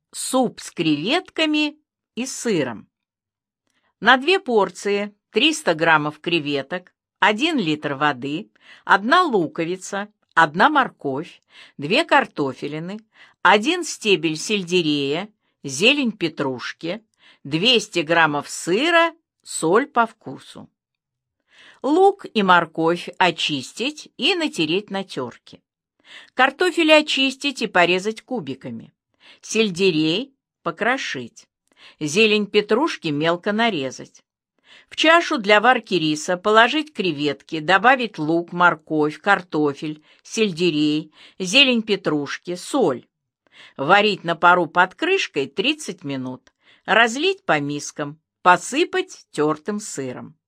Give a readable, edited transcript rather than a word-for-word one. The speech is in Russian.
Суп с креветками и сыром. На 2 порции 300 граммов креветок, 1 литр воды, 1 луковица, 1 морковь, 2 картофелины, 1 стебель сельдерея, зелень петрушки, 200 граммов сыра, соль по вкусу. Лук и морковь очистить и натереть на терке. Картофель очистить и порезать кубиками. Сельдерей покрошить. Зелень петрушки мелко нарезать. В чашу для варки риса положить креветки, добавить лук, морковь, картофель, сельдерей, зелень петрушки, соль. Варить на пару под крышкой 30 минут. Разлить по мискам, посыпать тертым сыром.